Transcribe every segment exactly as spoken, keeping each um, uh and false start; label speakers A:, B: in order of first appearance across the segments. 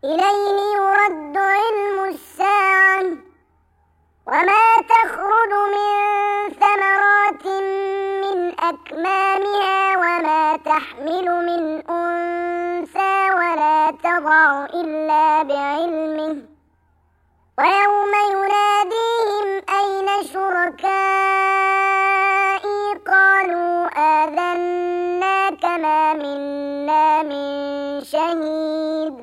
A: إليه يرد علم الساعة وما تخرج من ثمرات من أكمامها وما تحمل من أنثى ولا تضع إلا بعلمه ويوم يناديهم أين شركائي قالوا آذناك ما منا من شهيد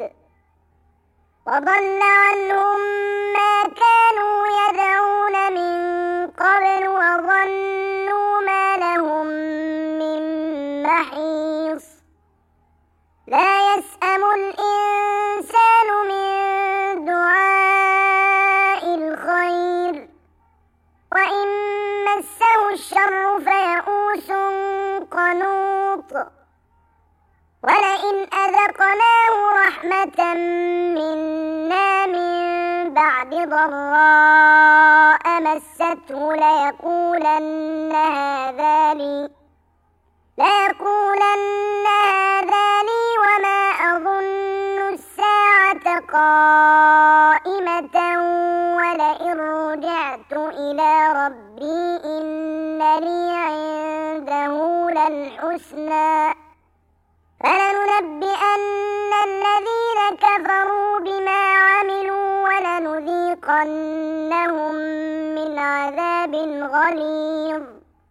A: وضل عنهم ما كانوا يدعون من قبل وظنوا ما لهم من محيص لا يسأم الإنسان من دعاء الخير وإن مسه الشر فيئوس قنوط ولئن أذقناه رحمة منا من بعد ضراء مسته ليقولن هذا لي ليقولن هذا لي وما أظن الساعة قائمة ولئن رجعت إلى ربي إن لي عنده للحسنى فلننبئن الذين كفروا بما عملوا ولنذيقنهم من عذاب غليظ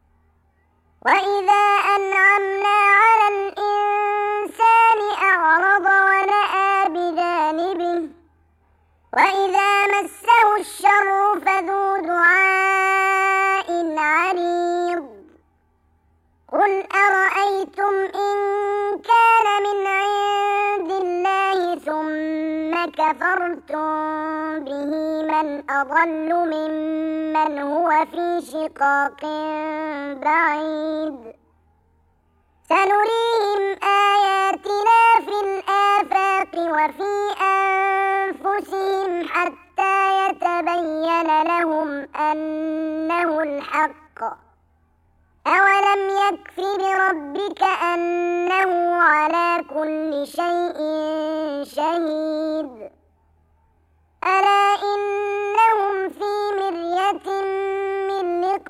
A: وإذا أنعمنا على الإنسان أعرض ونأى بجانبه وإذا مسه الشر فذو دعاء عريض قل أرأيتم إن كان من عند الله ثم كفرتم به من أضل ممن هو في شقاق بعيد سنريهم آياتنا في الآفاق وفي أنفسهم حتى يتبين لهم أنه الحق أولم يكف بربك أنه على كل شيء شهيد ألا إنهم في مرية من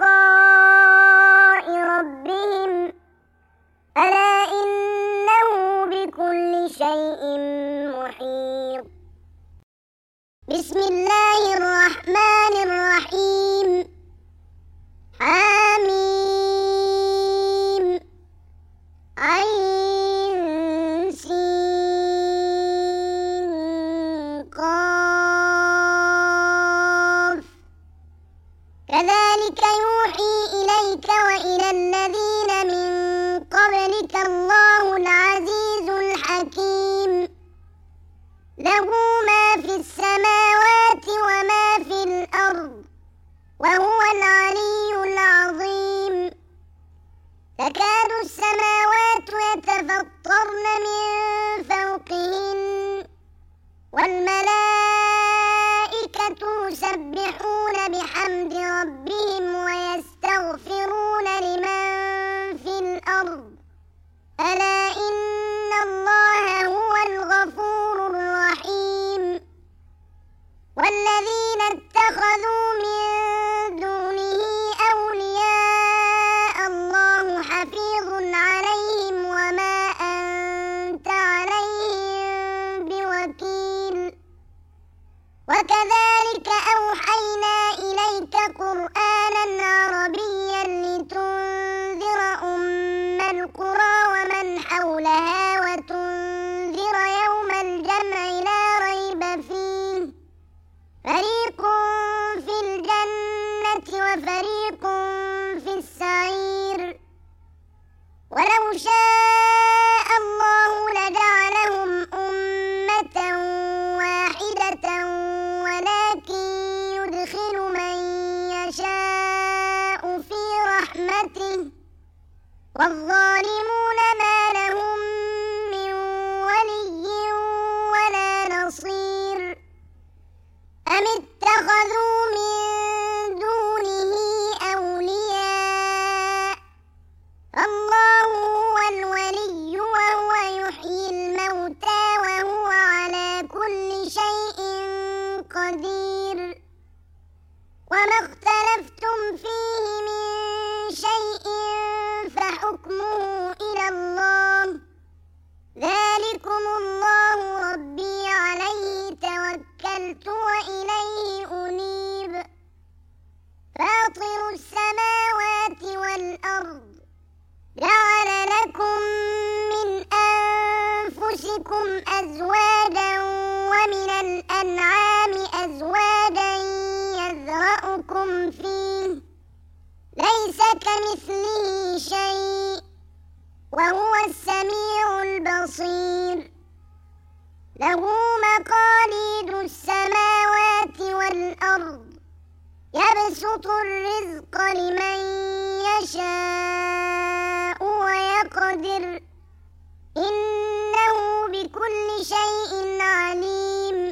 A: لقاء ربهم ألا إنه بكل شيء محيط بسم الله الرحمن الرحيم حميم عين سين قاف كذلك يوحي إليك وإلى الذين من قبلك الله العزيز الحكيم له ما في السماوات وما في الأرض وهو العلي العظيم تكاد السماوات يتفطرن من فوقهن والملائكة يسبحون بحمد ربهم ويستغفرون لمن في الأرض ألا إن الله هو الغفور الرحيم والذين اتخذوا من دونه أولياء الله حفيظ عليهم وما أنت عليهم بوكيل وكذلك أوحينا إليك قرآنا عربيا لتنذر أم القرى ومن حولها وتنذر يوم الجمع لا ريب فيه فريق في الجنة وفريق في السعير ولو شاء الله لجعلهم أمة واحدة ولكن يدخل من يشاء في رحمته والظالمون ما لهم من ولي ولا نصير أم اتخذوا من دونه أولياء الله هو الولي أزواجا ومن الأنعام أزواجا يذرأكم فيه ليس كمثله شيء وهو السميع البصير له مقاليد السماوات والأرض يبسط الرزق لمن يشاء ويقدر إنه بكل شيء عليم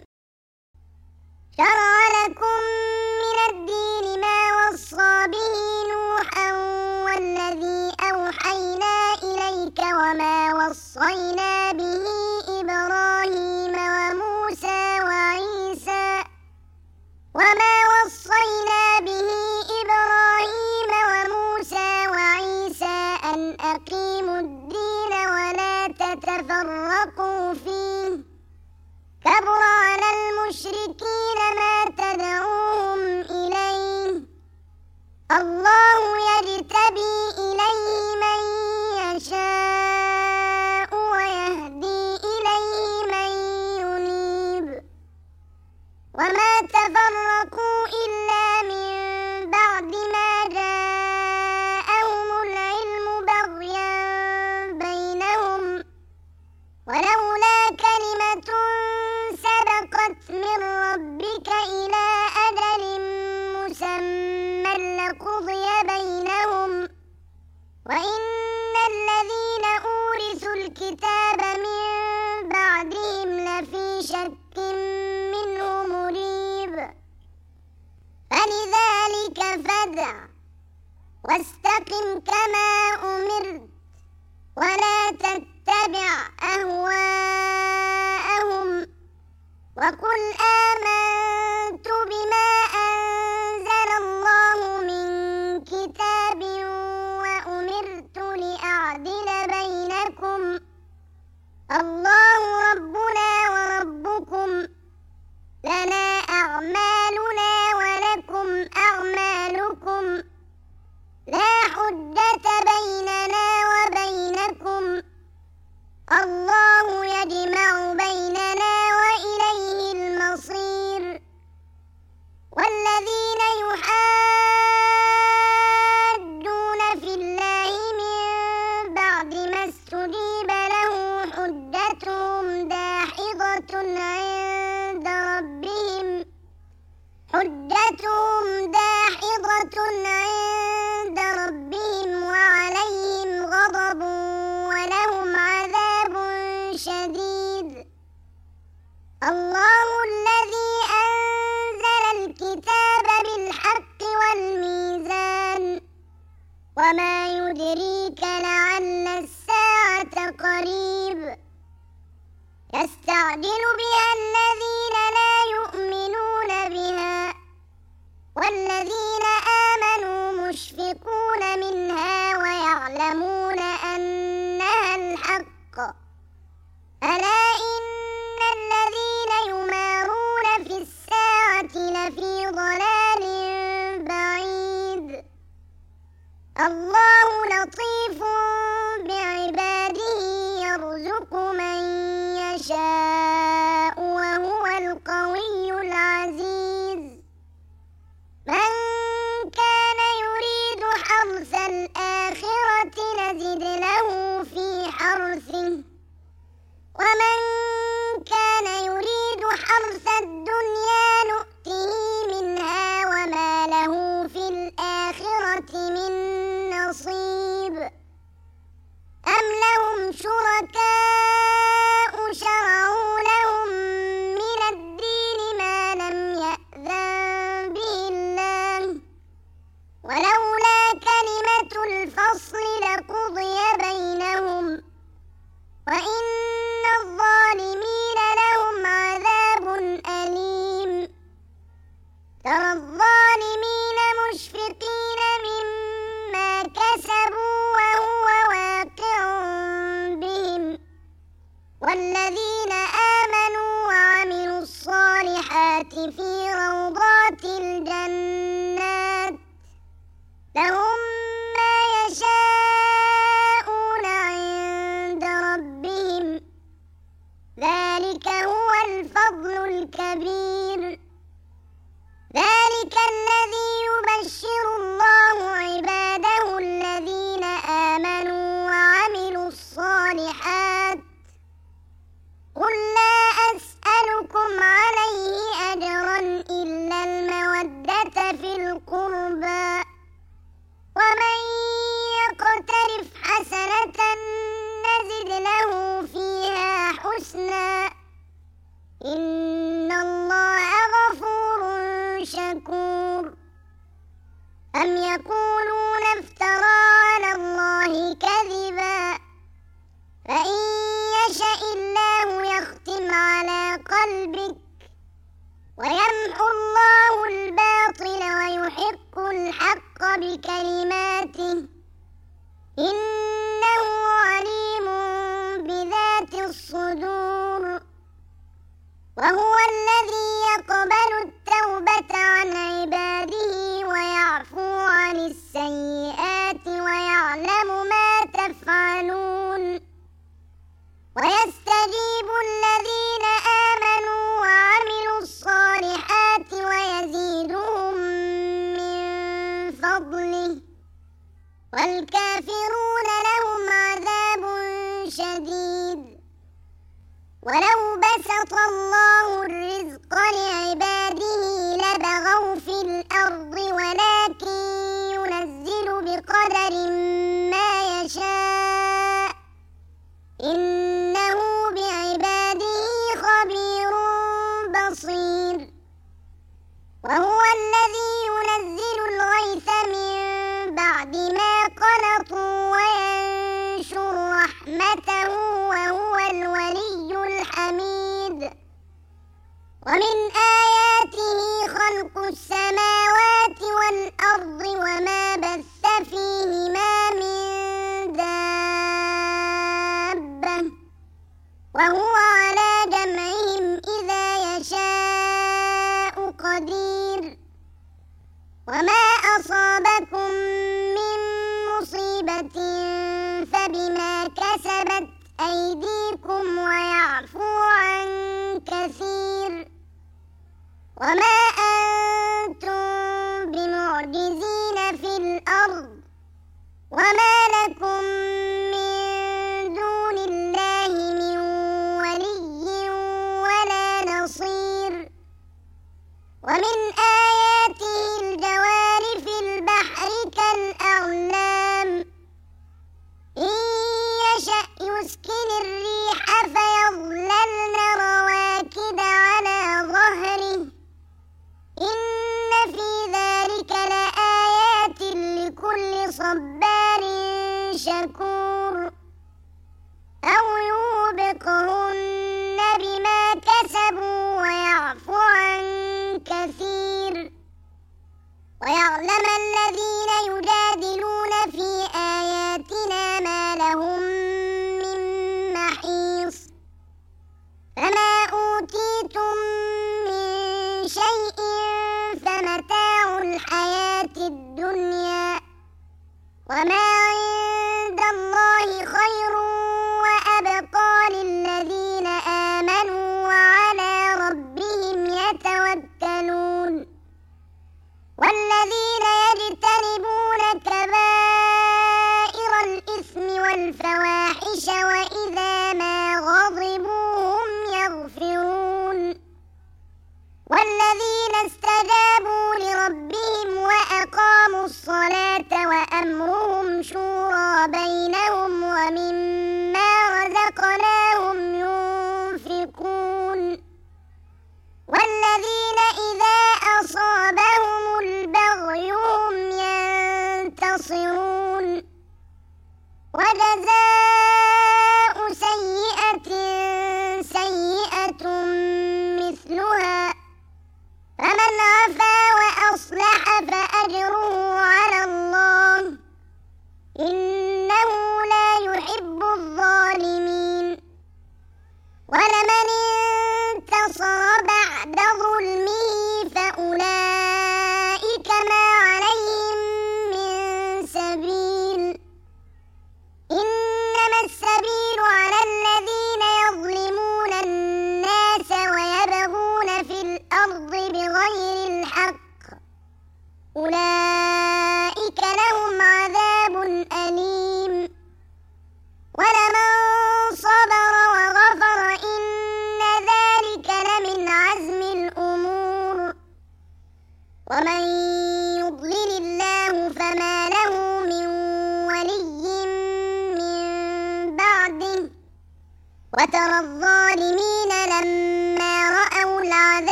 A: شرع لكم من الدين ما وصى به نوحا والذي أوحينا إليك وما وصينا به إبراهيم وموسى وعيسى وما وصينا به إبراهيم وموسى وعيسى أن أقيموا الدين ولا تتفرقوا فيه كبر على المشركين ما تدعوهم إليه الله يجتبي إليه من يشاء ويهدي إليه من ينيب وما تفرقوا إلا من بعد ما جاءهم العلم بغيا بينهم ولولا كلمة سبقت من ربك إلى أجل مسمى لقضي بينهم وإن الذين أورثوا الكتاب من بعدهم لفي شك منه مريب فلذلك فادع واستقم كما أمرت ولا تتبع أهواءهم وقل آمنت بما أنزل الله من كتاب وأمرت لأعدل بينكم الله ربنا وربكم لنا أعمالنا ولكم أعمالكم لا حجة بيننا وبينكم الله يجمع بيننا وإليه المصير والذين يحاجون في الله من بعد ما استجيب له حجتهم داحضة عند ربهم حجتهم داحضة عند ربهم وعليهم غضب ولهم عذاب شديد الله الذي أنزل الكتاب بالحق والميزان وما يدريك لعل الساعة قريب يستعجل بها الذين لا يؤمنون بها والذين آمنوا مشفقون منها ويعلمون أنها الحق ألا إن الذين يمارون في الساعة لفي ضلال بعيد الله لطيف بعباده يرزق من يشاء وهو القوي العزيز من كان يريد حرث الآخرة نزد له في حرثه ومن كان يريد حرث الدنيا نؤته منها وما له في الآخرة من نصيب أم لهم شركاء شرعوا لهم من الدين ما لم يأذن به الله ولولا كلمة الفصل لقضي بينهم وإن الظالمين لهم عذاب أليم ترى الظالمين مشفقين مما كسبوا وهو واقع بهم والذين آمنوا وعملوا الصالحات في روضات الجنات لهم ما يشاءون عند ربهم ذلك الفضل الكبير. ذلك الذي يبشر الله عباده الذين آمنوا وعملوا الصالحات. قل لا أسألكم عليه أجرا إلا المودة في القربى، ومن يقترف حسنة نزد له فيها حسنا، إن الله غفور شكور. أم يقولون افترى على الله كذبا، فإن يشأ الله يختم على قلبك ويمحو الله الباطل ويحق الحق بكلماته، إنه عليم بذات الصدور. وهو الذي يقبل التوبة عن عباده ويعفو عن السيئات ويعلم ما تفعلون، ويستجيب الذين آمنوا وعملوا الصالحات ويزيدهم من فضله، والكافرون لهم عذاب شديد. ولو بسط الله الرزق لعباده لبغوا في الأرض، ولكن ينزل بقدر ما يشاء، إنه بعباده خبير بصير. وهو الذي ينزل الغيث من بعد ما قنطوا وينشر رحمته، وهو الولي الحميد. ومن آياته خلق السماوات والأرض وما بث فيهما من دابة، وهو على جمعهم إذا يشاء قدير. وما أصابكم من مصيبة فبما كسبت أيديكم ويعفو عن كثير. وما أنتم بمعجزين في الأرض، وما لكم من دون الله من ولي ولا نصير. ومن آياته الجوار في البحر كالأعلام، إن يشأ يسكن الريح فيظللن رواكد على ظهره،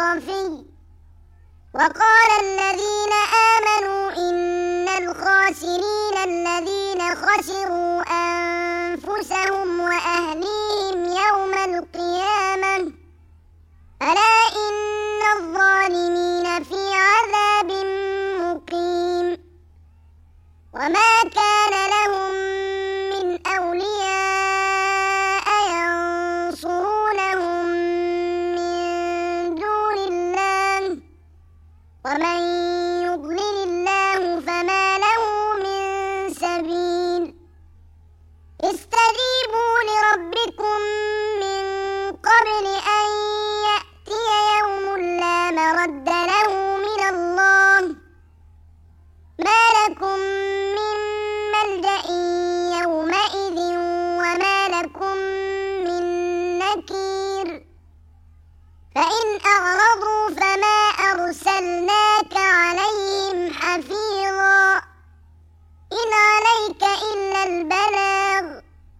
A: خفي. وقال الذين آمنوا إن الخاسرين الذين خسروا أنفسهم وأهليهم يوم القيامة ألا إن الظالمين في عذاب مقيم. وما كان لهم من أولياء ينصرونهم من دون الله ومن يضلل الله فما له من سبيل. استجيبوا لربكم من قبل أن يأتي يوم لا مرد له من الله ما لكم من ملجأ يومئذ وما لكم من نكير. فإن أعرضوا فما أرسلناك عليهم حفيظا إن عليك إلا البلاغ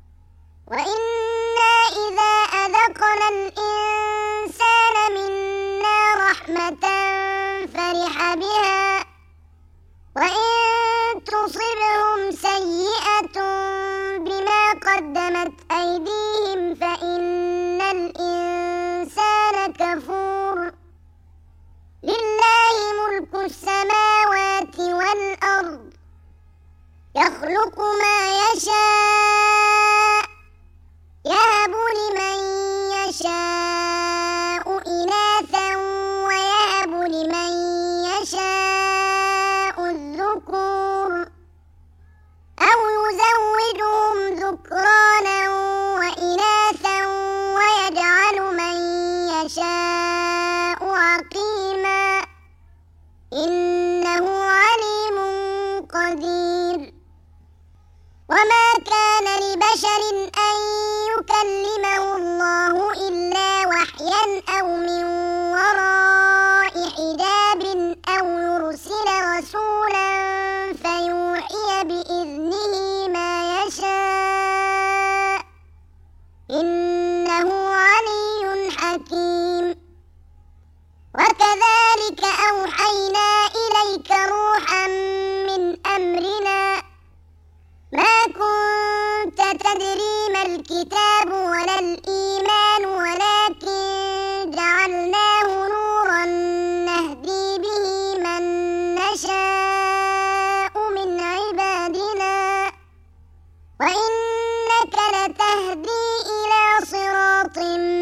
A: وإنا إذا أذقنا الإنسان منا رحمة فرح بها وإن تصبهم سيئة بما قدمت أيديهم فإن الإنسان كفور. لله ملك السماوات والأرض يخلق ما يشاء يهب لمن يشاء إناثا ويهب لمن يشاء الذكور أو يزوجهم ذكرانا وإناثا ويجعل من يشاء عقيما إنه عليم قدير. وما كان لبشر أن يكلمه الله إلا وحيا أو من وراء حجاب أو يرسل رسولا فيوحي بإذنه ما يشاء إنه علي حكيم. وكذلك أوحينا إليك روحا من أمرنا ما كنت تدري ما الكتاب ولا الإيمان ولكن جعلناه نورا نهدي به من نشاء من عبادنا وإنك لتهدي إلى صراط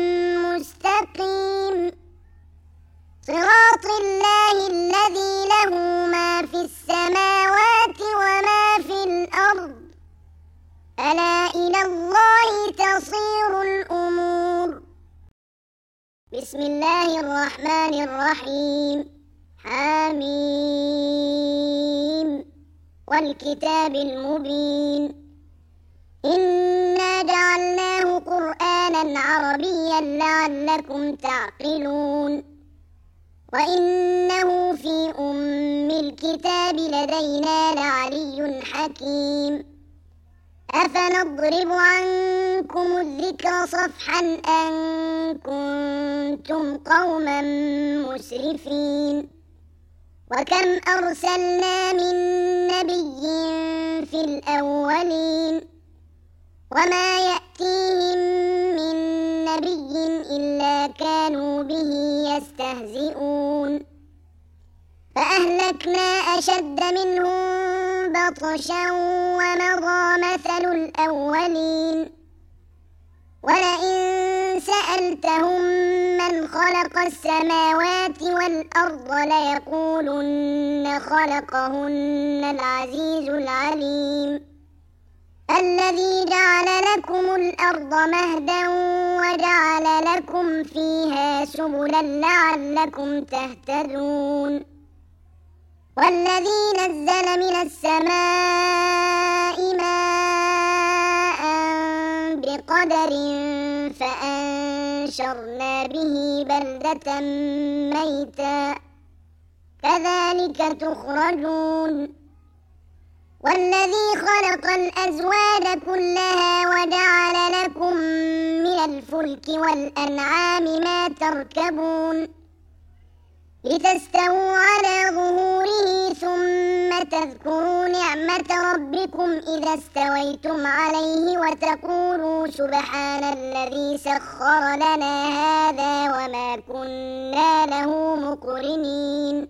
A: مستقيم صراط الله الذي له ما في السماوات وما في الأرض ألا إلى الله تصير الأمور. بسم الله الرحمن الرحيم. حميم والكتاب المبين إنا جعلناه قرآنا عربيا لعلكم تعقلون وإنه في أم الكتاب لدينا لعلي حكيم. أفنضرب عنكم الذكر صفحا أن كنتم قوما مسرفين. وكم أرسلنا من نبي في الأولين وما يأتيهم من نبي إلا كانوا به يستهزئون فأهلكنا أشد منهم بطشا ومضى مثل الأولين. ولئن سألتهم من خلق السماوات والأرض ليقولن خلقهن العزيز العليم الذي جعل لكم الأرض مهدا وجعل لكم فيها سبلا لعلكم تهتدون. والذي نزل من السماء ماء بقدر فأنشرنا به بلدة ميتا كذلك تخرجون. والذي خلق الأزواج كلها وجعل لكم من الفلك والأنعام ما تركبون لتستووا على ظهوره ثم تذكروا نعمة ربكم إذا استويتم عليه وتقولوا سبحان الذي سخر لنا هذا وما كنا له مقرنين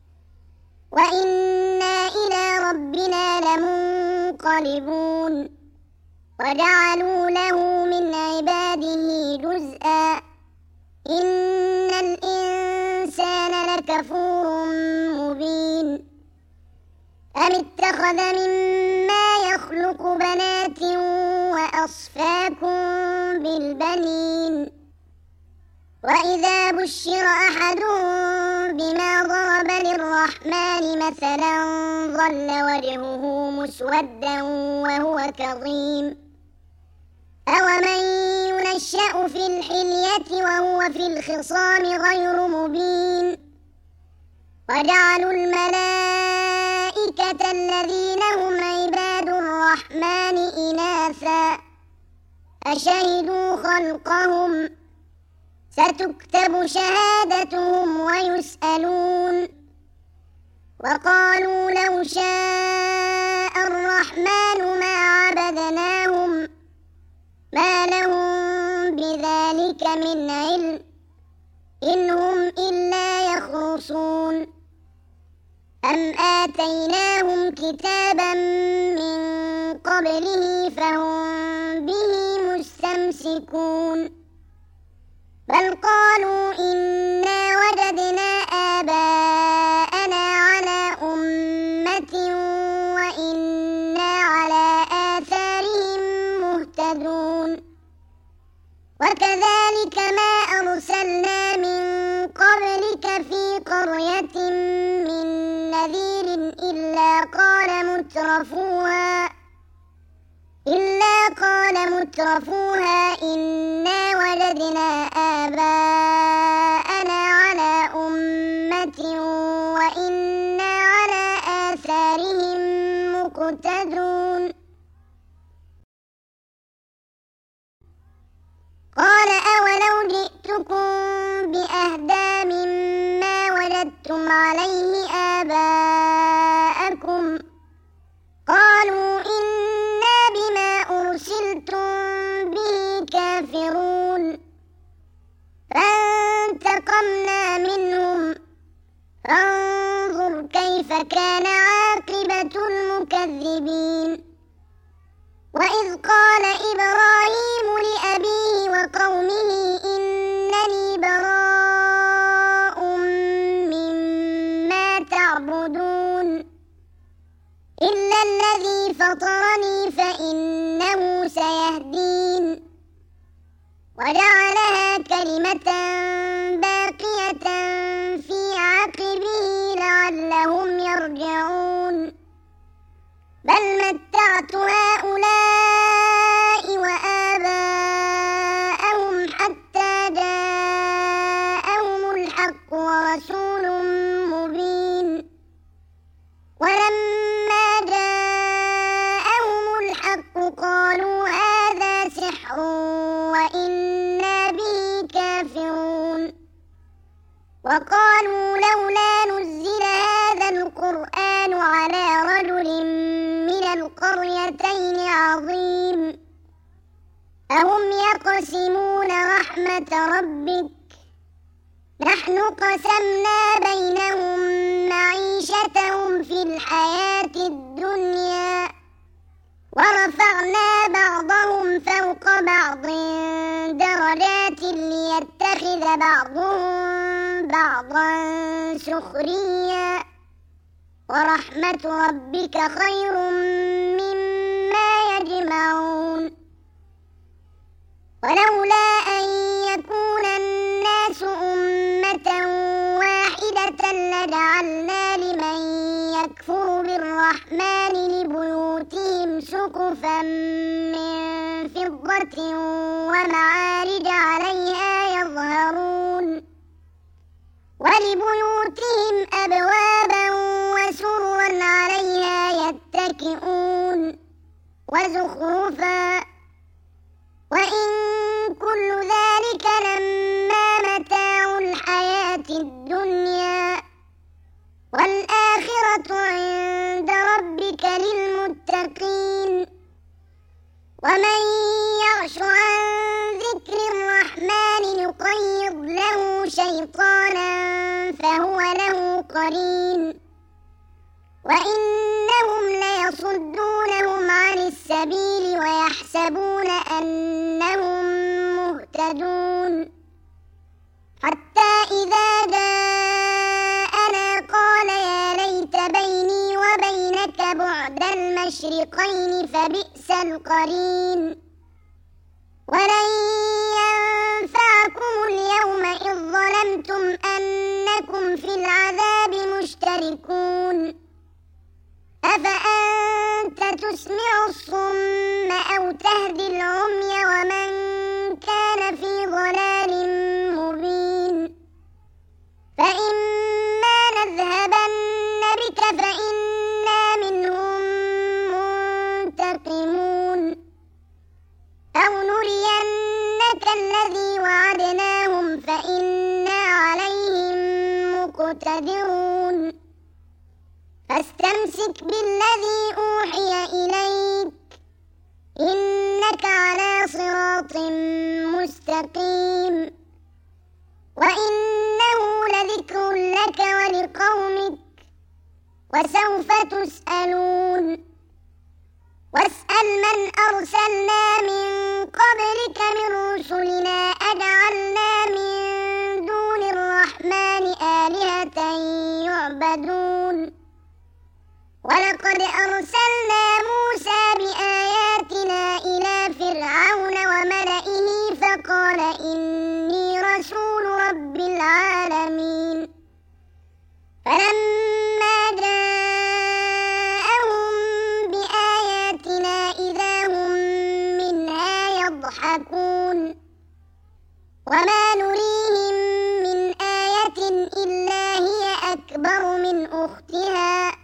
A: وإنا إلى ربنا لمنقلبون وجعلوا له من عباده جزءا إن الإنسان لكفور مبين أم اتخذ مما يخلق بنات وأصفاكم بالبنين وإذا بشر أحدهم بما ضرب للرحمن مثلا ظل وجهه مسودا وهو كظيم أومن ينشأ في الحلية وهو في الخصام غير مبين وجعلوا الملائكة الذين هم عباد الرحمن إناثا أشهدوا خلقهم ستكتب شهادتهم ويسألون وقالوا لو شاء الرحمن ما عبدناهم ما لهم بذلك من علم إن هم إلا يخرصون أم آتيناهم كتابا من قبله فهم به مستمسكون بل قالوا إنا وجدنا آباءنا على أمة وإنا على آثارهم مهتدون وكذلك ما أرسلنا من قبلك في قرية من نذير إلا قال مترفوها إلا قال مترفوها إنا وجدنا آباءنا على أمة وإنا على آثارهم مقتدون قال أولو جئتكم بأهدى مما وجدتم عليه آباءكم قالوا إنا بما أرسلتم به كافرون فانتقمنا منهم فانظر كيف كان عاقبة المكذبين وإذ قال إبراهيم لأبيه وقومه إنني براء مما تعبدون إلا الذي فطرني فإنه سيهدين وجعلها كلمة باقية في عقبه لعلهم يرجعون بل متعت هؤلاء وآباءهم حتى جاءهم الحق ورسول مبين ولما جاءهم الحق قالوا هذا سحر وإنا به كافرون وقالوا لولا نزل هذا القرآن على رجل من القريتين عظيم أهم يقسمون رحمة ربك نحن قسمنا بينهم معيشتهم في الحياة الدنيا ورفعنا بعضهم فوق بعض درجات ليتخذ بعضهم بعضا سخريا ورحمة ربك خير مما يجمعون ولولا أن يكون الناس أمة واحدة لجعلنا لمن يكفر بالرحمن لبيوتهم سقفا من فضة ومعارج عليها يظهرون ولبيوتهم أبوابا وسررا عليها يتكئون وزخرفا وإن كل ذلك لما متاع الحياة الدنيا شيطانا فهو له قرين وإنهم ليصدونهم عن السبيل ويحسبون أنهم مهتدون حتى إذا جاءنا قال يا ليت بيني وبينك بعد المشرقين فبئس القرين ولن ينفعكم اليوم إذ ظلمتم أنكم في العذاب مشتركون أفأنت تسمع الصم أو تهدي العمي ومن كان في ضلال مبين فإما نذهبن بك فإنا منهم منتقمون أو نرينك الذي وعدناهم فإنا عليهم مقتدرون فاستمسك بالذي أوحي إليك إنك على صراط مستقيم وإنه لذكر لك ولقومك وسوف تسألون واسأل من أرسلنا من قبلك من رسلنا أجعلنا من دون الرحمن آلهة يعبدون ولقد أرسلنا موسى بآياتنا إلى فرعون وملئه فقال إني رسول رب العالمين فلما جاءهم بآياتنا إذا هم منها يضحكون وما نريهم من آية إلا هي أكبر من أختها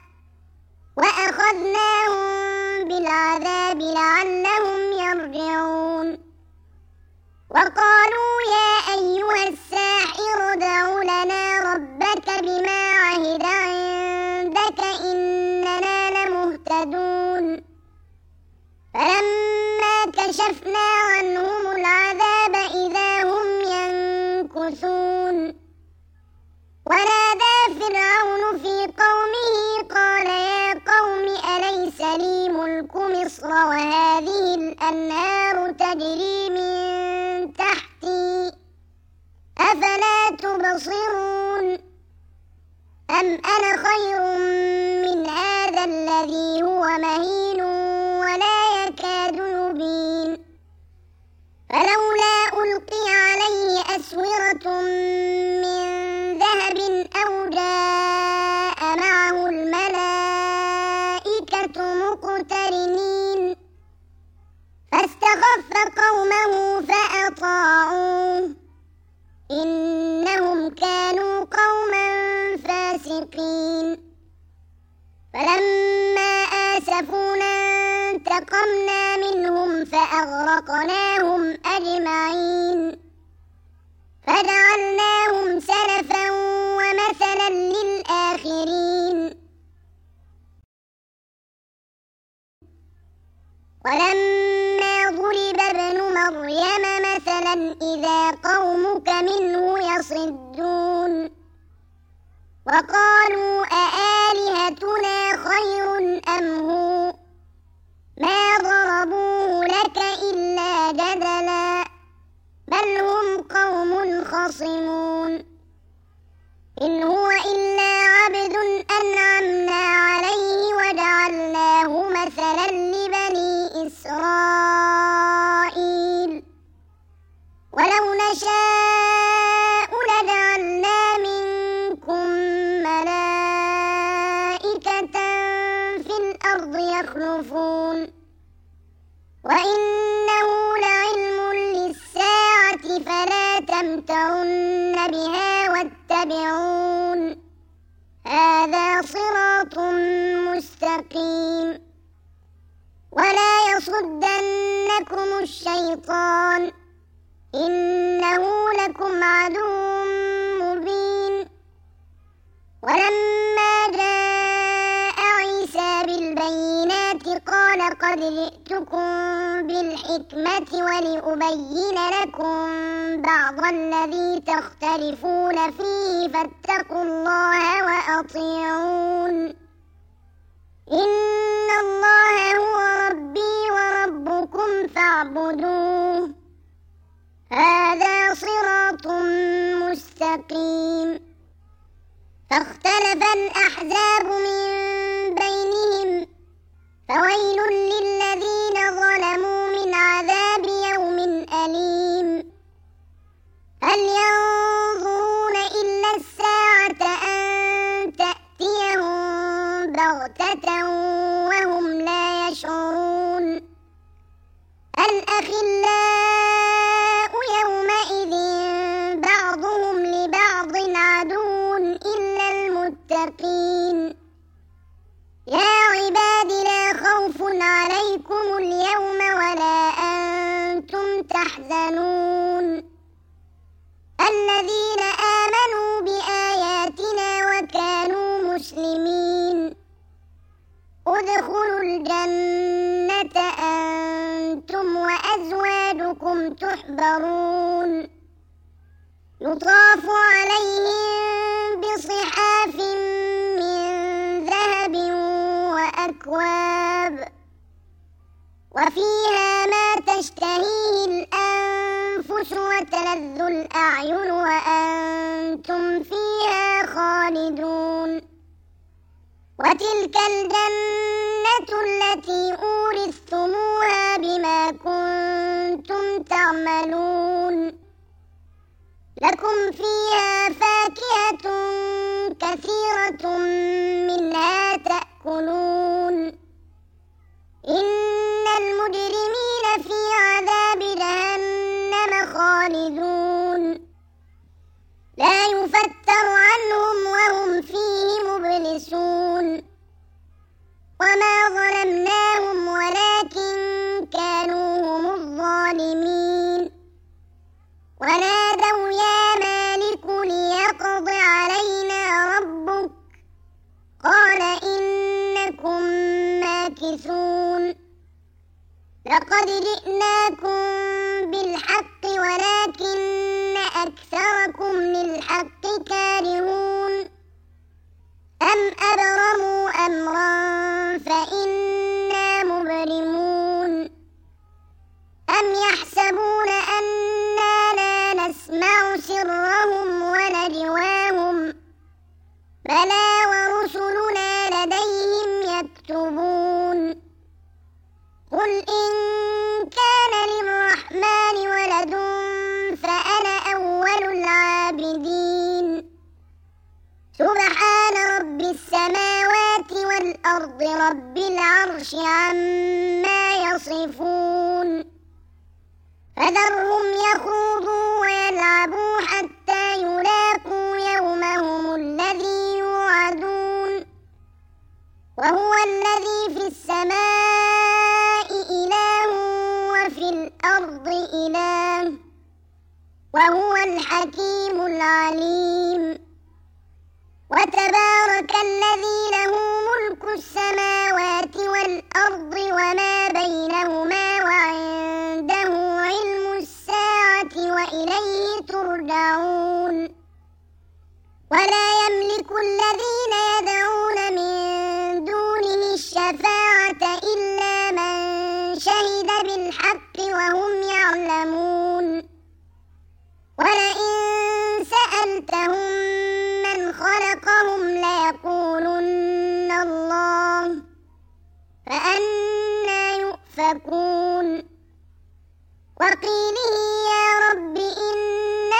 A: وأخذناهم بالعذاب لعلهم يرجعون وقالوا يا أيها الساحر ادع لنا ربك بما عهد عندك إننا لمهتدون فلما كشفنا عنهم العذاب إذا هم ينكثون ونادى فرعون في قومه قال يا قوم أليس لي ملك مصر وهذه الأنهار تجري من تحتي أفلا تبصرون أم أنا خير من هذا الذي هو مهين ولا يكاد يبين فلولا ألقي عليه أسورة من ذهب أو جاء معه الملائكة مقترنين فاستخف قومه فأطاعوه إنهم كانوا قوما فاسقين فلما آسفونا انتقمنا منهم فأغرقناهم أجمعين فجعلناهم سلفا ومثلا للآخرين ولما ضرب ابن مريم مثلا إذا قومك منه يصدون وقالوا أآلهتنا خير أم هو ما ضربوه لك إلا جدلا بل هم قوم خصمون إن هو إلا عبد أنعمنا عليه وجعلناه مثلا لبني إسرائيل ولو نشاء لجعلنا منكم ملائكة في الأرض يخلفون وإنه لعلم للساعة فلا تمترن بها واتبعون هذا صراط مستقيم ولا يصدنكم الشيطان إنه لكم عدو مبين ولما جاء عيسى بالبينات قال لقد جئتكم بالحكمة ولأبين لكم بعض الذي تختلفون فيه فاتقوا الله وأطيعون إن الله هو ربي وربكم فاعبدوه هذا صراط مستقيم فاختلف الأحزاب من بينهم فويل للذين ظلموا من عذاب يوم أليم هل ينظرون إلا الساعة أن تأتيهم بغتة وهم لا يشعرون الأخلاء يومئذ بعضهم لبعض عدو إلا المتقين يا عباد لا خوف عليكم اليوم ولا أنتم تحزنون الذين آمنوا بآياتنا وكانوا مسلمين ادخلوا الجنة أنتم وأزواجكم تحبرون يطاف عليهم بصحاف من ذهب وأكواب وفيها ما تشتهيه الأنفس وتلذ الأعين وأنتم فيها خالدون وتلك الجنة التي أورثتموها بما كنتم تعملون لكم فيها فاكهة كثيرة منها تأكلون إن المجرمين في عذاب جهنم خالدون لا يفتر عنهم وهم فيه مبلسون وما ظلمناهم ولكن كانوا هم الظالمين ونادوا يا مالك ليقض علينا ربك قال إنكم ماكثون لقد جئناكم بالحق ولكن أكثركم للحق كارهون أم أبرموا أمرا فإنا مبرمون أم يحسبون أنا لا نسمع سرهم ونجواهم بلى ورسلنا لديهم يكتبون قل إن كان للرحمن ولد فأنا أول العابدين سبحان رب السماوات والأرض رب العرش عما يصفون فذرهم يخوضوا ويلعبوا حتى يلاقوا يومهم الذي يوعدون وهو الذي في السماء إله وفي الأرض إله وهو الحكيم العليم وتبارك الذي له ملك السماوات والأرض وما بينهما وعنده علم الساعة وإليه ترجعون ولا يملك الذين يدعون من دونه الشفاعة إلا من شهد بالحق وهم يعلمون ولئن سألتهم من خلقهم ليقولن الله فأنى يؤفكون وقيله يا رب إن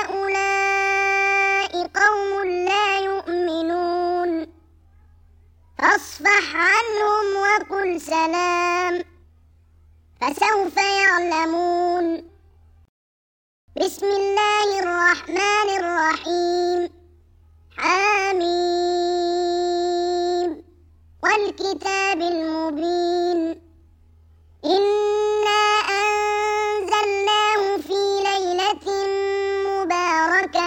A: هؤلاء قوم لا يؤمنون فاصفح عنهم وقل سلام فسوف يعلمون بسم الله الرحمن الرحيم حميم والكتاب المبين إنا أنزلناه في ليلة مباركة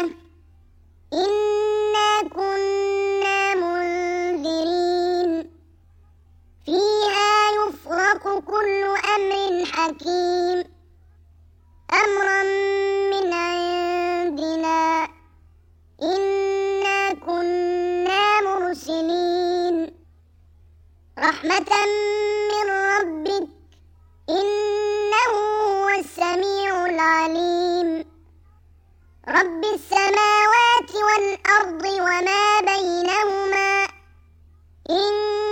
A: إنا كنا منذرين فيها يفرق رحمة من ربك إنه هو السميع العليم رب السماوات والأرض وما بينهما إن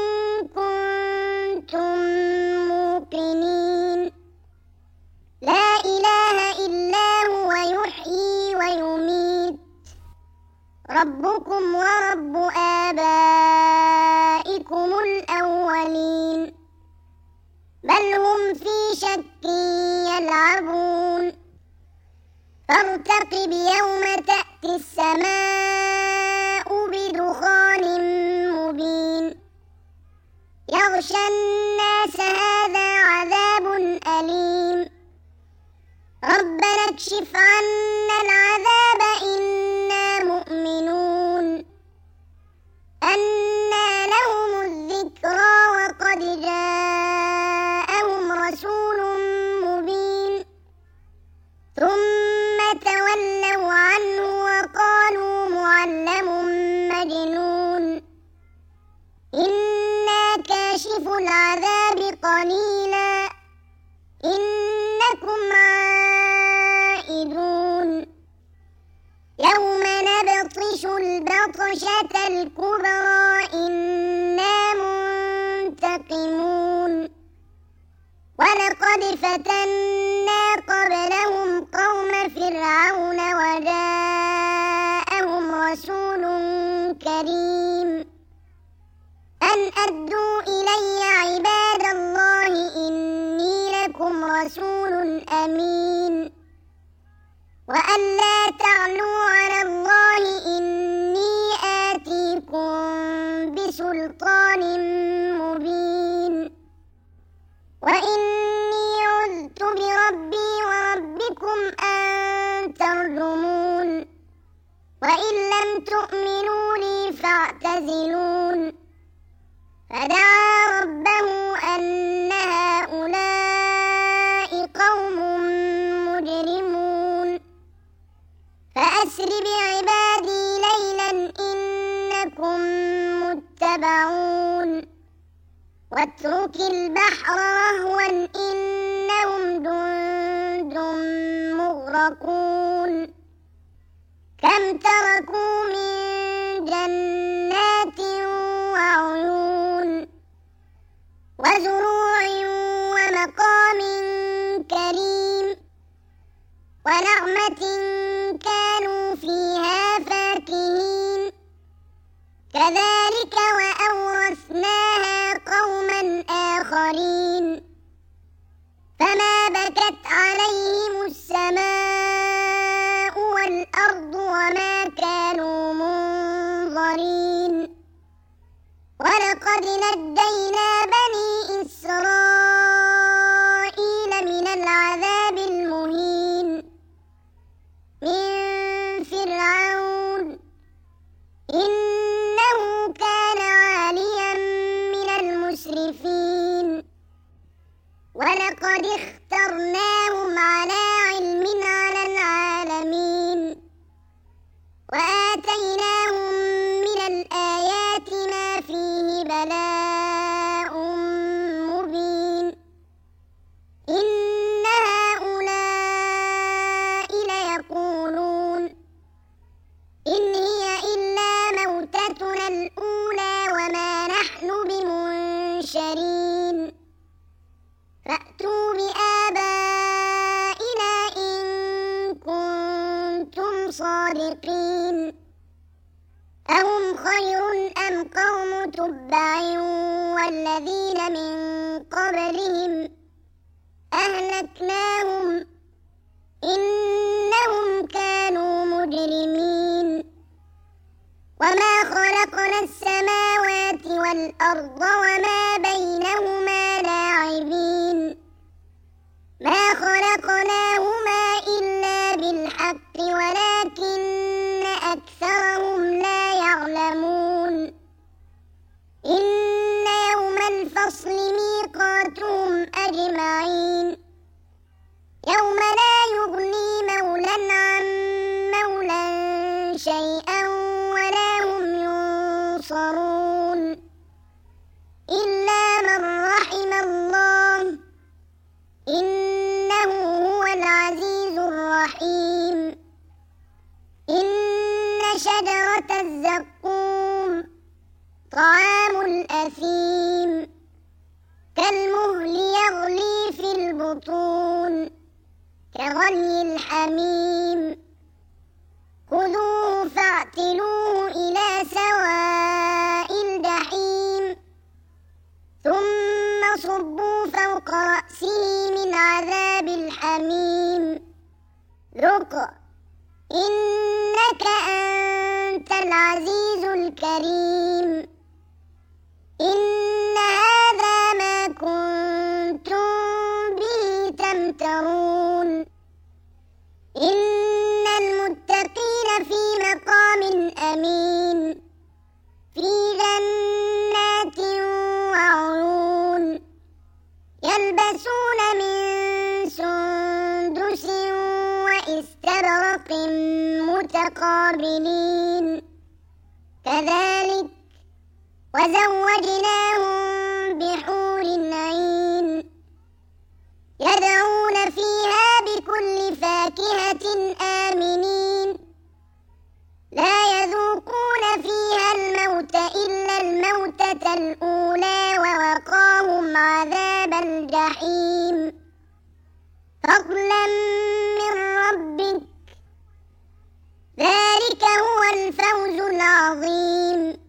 A: كنتم موقنين لا إله إلا هو يحيي ويميت ربكم ورب آبائكم الأولين بل هم في شك يلعبون فارتقب يوم تأتي السماء بدخان مبين يغشى الناس هذا عذاب أليم ربنا اكشف عنا العذاب إنا مؤمنون أنى لهم الذكرى وقد جاءهم رسول مبين ثم تولوا عنه وقالوا معلم مجنون إنا كاشف العذاب قليلا إنكم عائدون يوم نبطش البطشة الكبرى إنا منتقمون ولقد فتنا قبلهم قوم فرعون وجاءهم رسول كريم أن أدوا إلي عباد الله إني لكم رسول أمين وأن لا تعلوا على الله إني آتيكم بسلطان مبين وإني عذت بربي وربكم أن ترجمون وإن لم تؤمنوا لي فاعتزلون فدعا ربه أن هؤلاء قوم مجرمون فأسر بعبادي ليلا إنكم متبعون واترك البحر رهوا إنهم جند مغرقون كم تركوا من جنات وعيون وزروع ومقام كريم ونعمة كانوا فيها فاكهين كذلك وأورثناها قوما آخرين فما بكت عليهم السماء والأرض وما كانوا منظرين ولقد نجينا بني إسرائيل من العذاب المهين من فرعون إنه كان عاليا من المسرفين ولقد اخترناهم على علم على العالمين وآتيناهم من الآيات ما فيه بلاء مبين إن هؤلاء ليقولون إن هي إلا موتتنا الأولى وما نحن بمنشرين فأتوا بآبائنا إن كنتم صادقين أهم خير أم قوم تبع والذين من قبلهم أهلكناهم إنهم كانوا مجرمين وما خلقنا السماوات والأرض وما بينهما لاعبين ما خلقناهما إلا بالحق ولكن أكثرهم لا يعلمون إن يوم الفصل ميقاتهم أجمعين يوم لا يغني مولى عن مولى شيئا ولا هم ينصرون إلا شجرة الزقوم طعام الأثيم كالمهل يغلي في البطون كغلي الحميم خذوه فاعتلوه إلى سواء الجحيم ثم صبوا فوق رأسه من عذاب الحميم ذق إنك أنت العزيز الكريم إن هذا ما كنتم به تمترون إن المتقين في مقام أمين في جنات وعيون يلبسون من سندس واستبرق متقابلين كذلك وزوجناهم بحور عين يدعون فيها بكل فاكهة آمنين لا يذوقون فيها الموت إلا الموتة الأولى ووقاهم عذاب الجحيم فضلا من ربك ذلك هو الفوز العظيم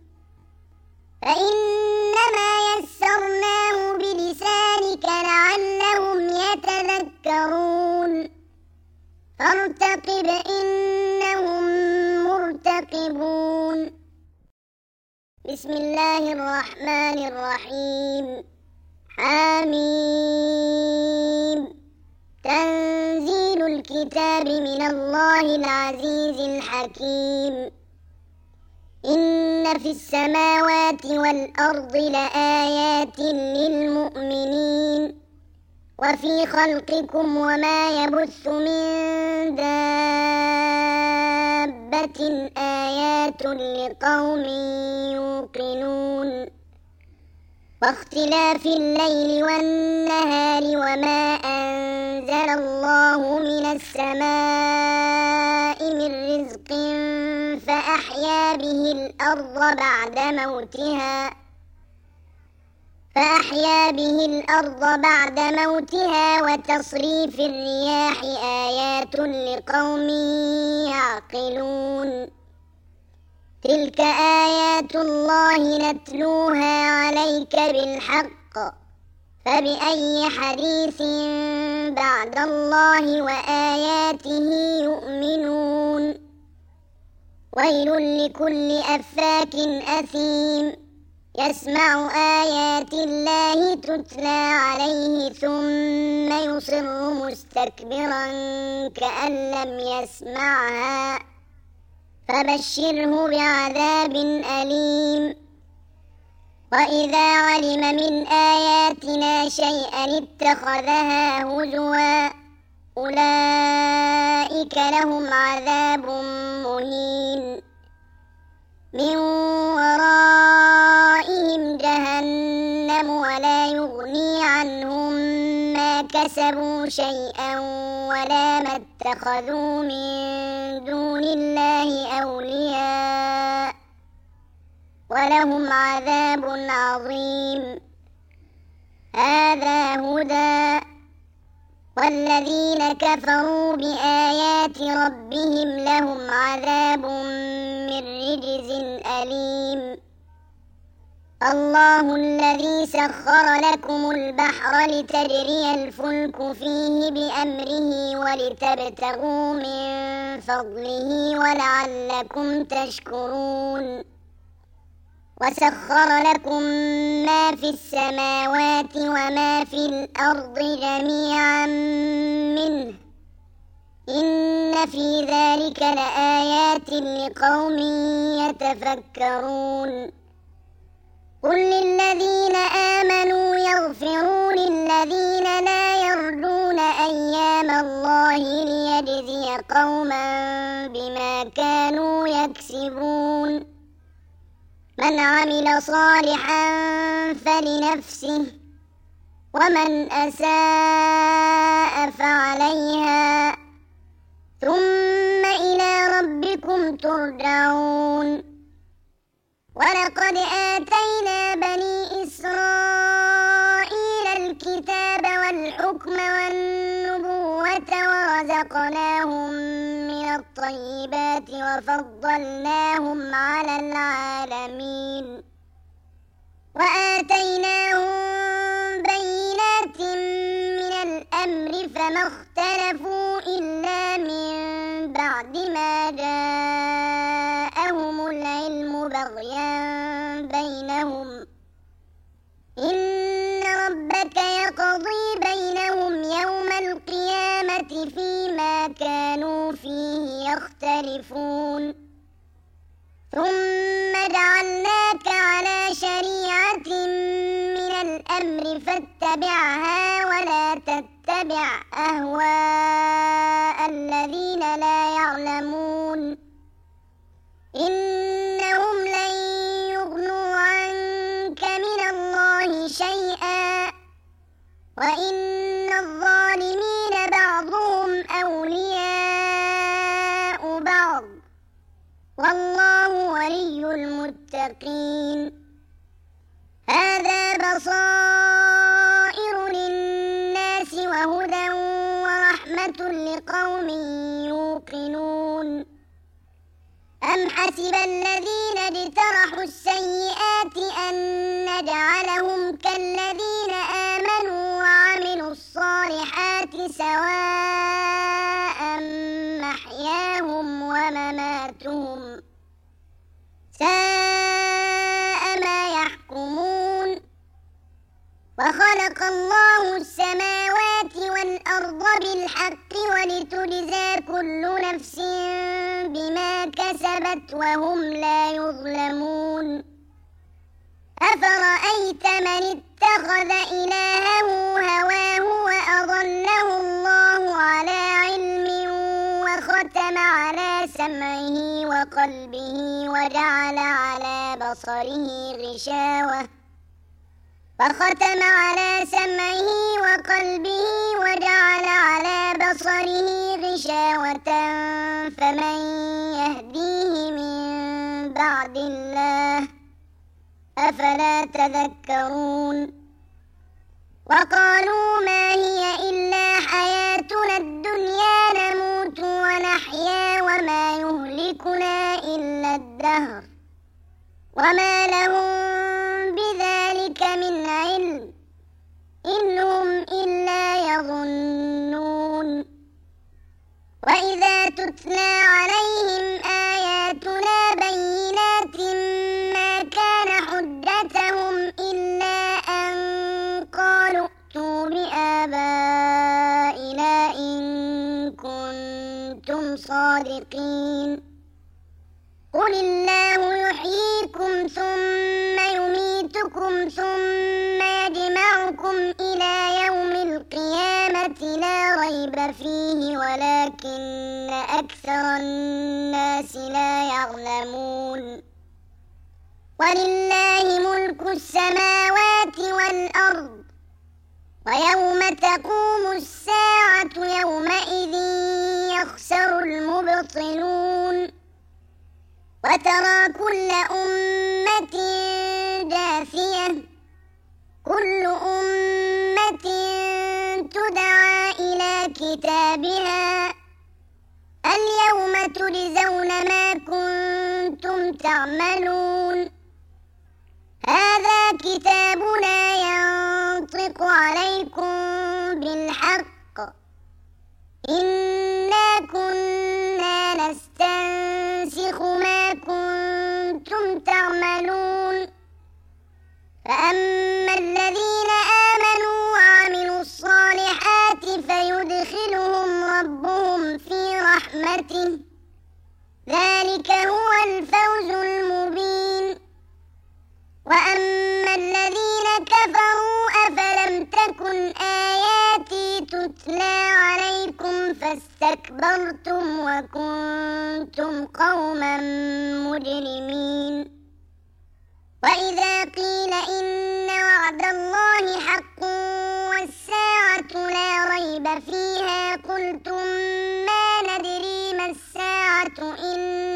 A: فإنما يسرناه بلسانك لعلهم يتذكرون فارتقب إنهم مرتقبون بسم الله الرحمن الرحيم حميم تنزيل الكتاب من الله العزيز الحكيم إن في السماوات والأرض لآيات للمؤمنين وفي خلقكم وما يبث من دابة آيات لقوم يوقنون واختلاف الليل والنهار وما أنزل الله من السماء من رزق فأحيا به الأرض بعد موتها فأحيا به الأرض بعد موتها وتصريف الرياح آيات لقوم يعقلون تلك آيات الله نتلوها عليك بالحق فبأي حديث بعد الله وآياته يؤمنون ويل لكل أفاك أثيم يسمع آيات الله تتلى عليه ثم يصر مستكبرا كأن لم يسمعها فبشره بعذاب أليم وإذا علم من آياتنا شيئا اتخذها هزوا أولئك لهم عذاب مهين من ورائهم جهنم ولا يغني عنهم ما كسبوا شيئا ولا ما اتخذوا من دون الله أولياء ولهم عذاب عظيم هذا هدى والذين كفروا بآيات ربهم لهم عذاب من رجز أليم الله الذي سخر لكم البحر لتجري الفلك فيه بأمره ولتبتغوا من فضله ولعلكم تشكرون وسخر لكم ما في السماوات وما في الأرض جميعا منه إن في ذلك لآيات لقوم يتفكرون قل للذين آمنوا يغفروا للذين لا يرجون أيام الله ليجزي قوما بما كانوا يكسبون من عمل صالحا فلنفسه ومن أساء فعليها ثم إلى ربكم ربكم ترجعون ولقد آتينا بني إسرائيل الكتاب والحكم والنبوة ورزقناهم من الطيبات وفضلناهم على العالمين وآتيناهم بينات من الأمر فما اختلفوا إلا من بعد ما جاءهم العلم بغيا بينهم إن ربك يقضي بينهم يوم القيامة فيما كانوا فيه يختلفون ثم جعلناك على شريعة من الأمر فاتبعها ولا تتبع أهواء الذين لا يعلمون إنهم لن يغنوا عنك من الله شيئا وإن الظالمين بعضهم أولياء بعض والله ولي المتقين هذا بصائر للناس وهدى ورحمة لقوم يوقنون أم حسب الذين اجترحوا السيئات أن نجعلهم كالذين آمنوا وعملوا الصالحات سواء محياهم ومماتهم ساء ما يحكمون وخلق الله السماوات والأرض بالحق ولتجزى كل نفس بما كسبت وهم لا يظلمون أفرأيت من اتخذ إلهه هواه وأضله الله على علم وختم على سمعه وقلبه وجعل على بصره غشاوة فختم على سمعه وقلبه وجعل على بصره غشاوة فمن يهديه من بعد الله أفلا تذكرون وقالوا ما هي إلا حياتنا الدنيا نموت ونحيا وما يهلكنا إلا الدهر وما لهم بذلك من علم إن هم إلا يظنون وإذا تتلى عليهم آياتنا بينات ما كان حجتهم إلا أن قالوا ائتوا بآبائنا إن كنتم صادقين قل الله يحييكم ثم يميتكم ثم يجمعكم إلى يوم القيامة لا ريب فيه ولكن أكثر الناس لا يعلمون ولله ملك السماوات والأرض ويوم تقوم الساعة يومئذ يخسر المبطلون وترى كل أمة جاثية كل أمة تدعى إلى كتابها اليوم تجزون ما كنتم تعملون هذا كتابنا ينطق عليكم بالحق إنا كنا نستنسخ ما كنتم تعملون فأما الذين آمنوا وعملوا الصالحات فيدخلهم ربهم في رحمته ذلك هو الفوز المبين وأما الذين كفروا أفلم تكن آياتي تتلى عليكم فاستكبرتم وكنتم قوما مجرمين وإذا قيل إن وعد الله حق والساعة لا ريب فيها قلتم ما ندري ما الساعة إن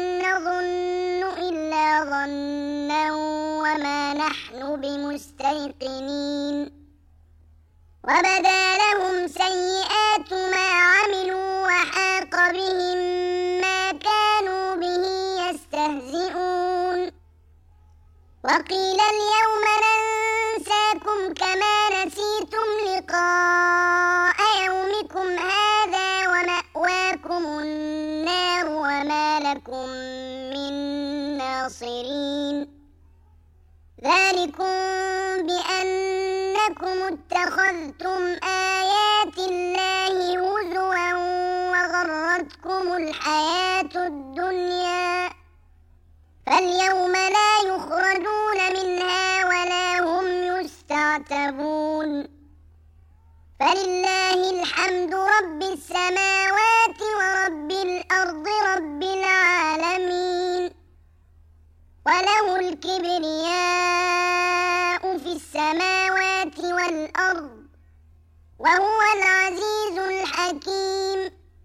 A: ظنا وما نحن بمستيقنين وبدا لهم سيئات ما عملوا وحاق بهم ما كانوا به يستهزئون وقيل اليوم ننساكم كما نسيتم لقاء يومكم هذا ومأواكم النار وما لكم من ناصرين ذلكم بأنكم اتخذتم آيات الله هزوا وغرتكم الحياة الدنيا فاليوم لا يخرجون منها ولا هم يستعتبون فلله الحمد رب السماوات ورب